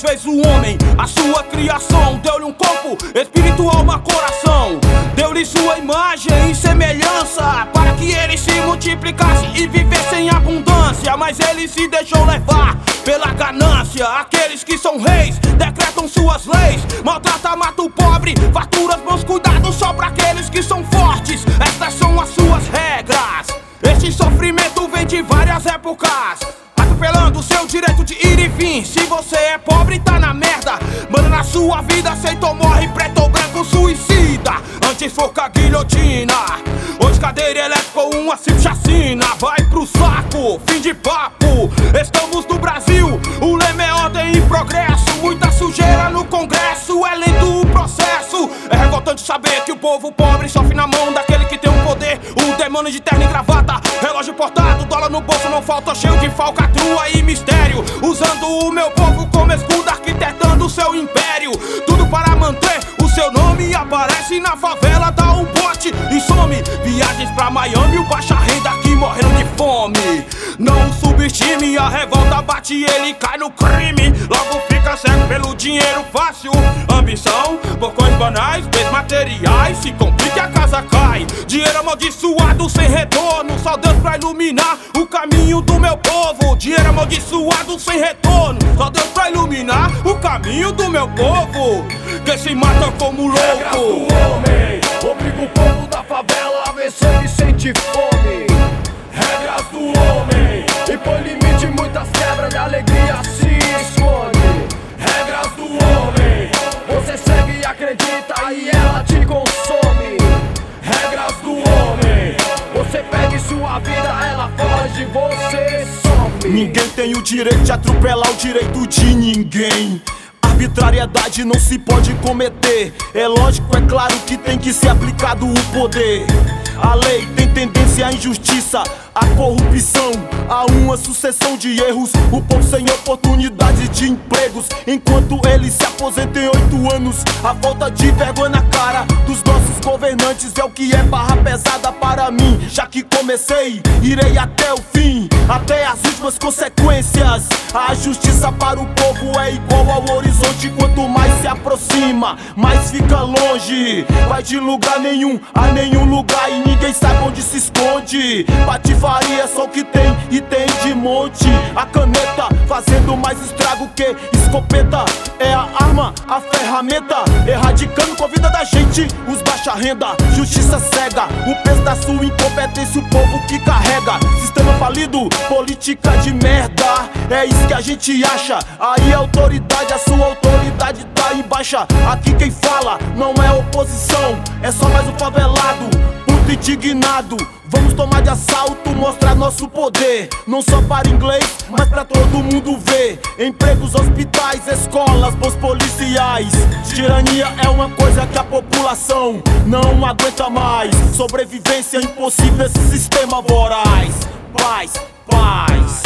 fez o homem, a sua criação. Deu-lhe um corpo, espírito, alma, coração. Deu-lhe sua imagem e semelhança, para que ele se multiplicasse e vivesse em abundância. Mas ele se deixou levar pela ganância. Aqueles que são reis decretam suas leis, maltrata, mata o pobre, farturas, bons cuidados só para aqueles que são fortes. Estas são as suas regras. Este sofrimento vem de várias épocas, atropelando o seu direito de ir e vir. Se você é pobre, tá na merda. Manda na sua vida, aceita ou morre, preto ou branco, suicida. Antes foca a guilhotina, hoje cadeira elétrica ou uma simples chacina. Vai pro saco, fim de papo. Estamos no Brasil, o lema é ordem e progresso. Muita sujeira no Congresso, é lento o processo. É revoltante saber que o povo pobre sofre na mão daquele que tem o poder. O demônio de terno e gravata, relógio portado, dólar no bolso não falta, cheio de falcatrua e mistério. Usando o meu povo como escudo, arquitetando o seu império. Tudo para manter o seu nome. Aparece na favela, dá um bote e some. Viagens pra Miami, o baixa renda aqui morrendo de fome. Não subestime, a revolta bate e ele cai no crime. Logo fica cego pelo dinheiro fácil. Ambição, porcões banais, bens materiais. Se complica, a casa cai. Dinheiro amaldiçoado sem retorno, só Deus pra iluminar o caminho do meu povo. Dinheiro amaldiçoado sem retorno, só Deus pra iluminar o caminho do meu povo, que se mata como louco. Regras do homem, obriga o povo da favela a vencer e sentir fome. Regras do homem, impõe limite, muitas quebras de alegria se esconde. Regras do homem, você segue e acredita e ela te consome. Regras do homem, você pega em sua vida, ela foge, você some. Ninguém tem o direito de atropelar o direito de ninguém. Arbitrariedade não se pode cometer. É lógico, é claro que tem que ser aplicado o poder. A lei tem tendência à injustiça, à corrupção, a uma sucessão de erros. O povo sem oportunidade de empregos, enquanto ele se aposenta em 8 anos. A falta de vergonha na cara dos nossos governantes é o que é barra pesada para mim. Já que comecei, irei até o fim, até as últimas consequências. A justiça para o povo é igual ao horizonte, quanto mais se aproxima, mais fica longe. Vai de lugar nenhum a nenhum lugar e ninguém sabe onde se esconde. Patifaria é só o que tem e tem de monte. A caneta fazendo mais estrago que escopeta. É a arma, a ferramenta, erradicando com a vida da gente os baixa renda. Justiça cega, o peso da sua incompetência, o povo que carrega. Sistema falido, política de merda, é isso que a gente acha. Aí a autoridade, a sua autoridade tá em baixa. Aqui quem fala não é oposição, é só mais um favelado, puto indignado. Vamos tomar de assalto, mostrar nosso poder, não só para inglês, mas pra todo mundo ver. Empregos, hospitais, escolas, bons policiais. Tirania é uma coisa que a população não aguenta mais. Sobrevivência impossível, esse sistema voraz. Paz, paz.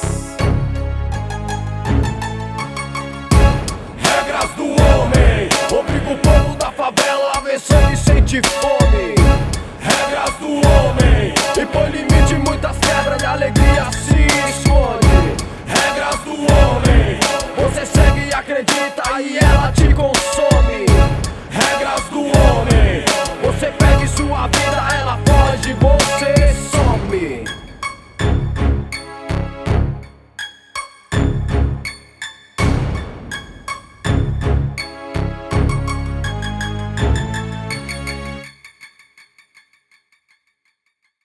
Regras do homem, obriga o povo da favela a vencer e sentir fome. Regras do homem, impõe limite, muitas quebras de alegria se esconde. Regras do homem, você segue e acredita e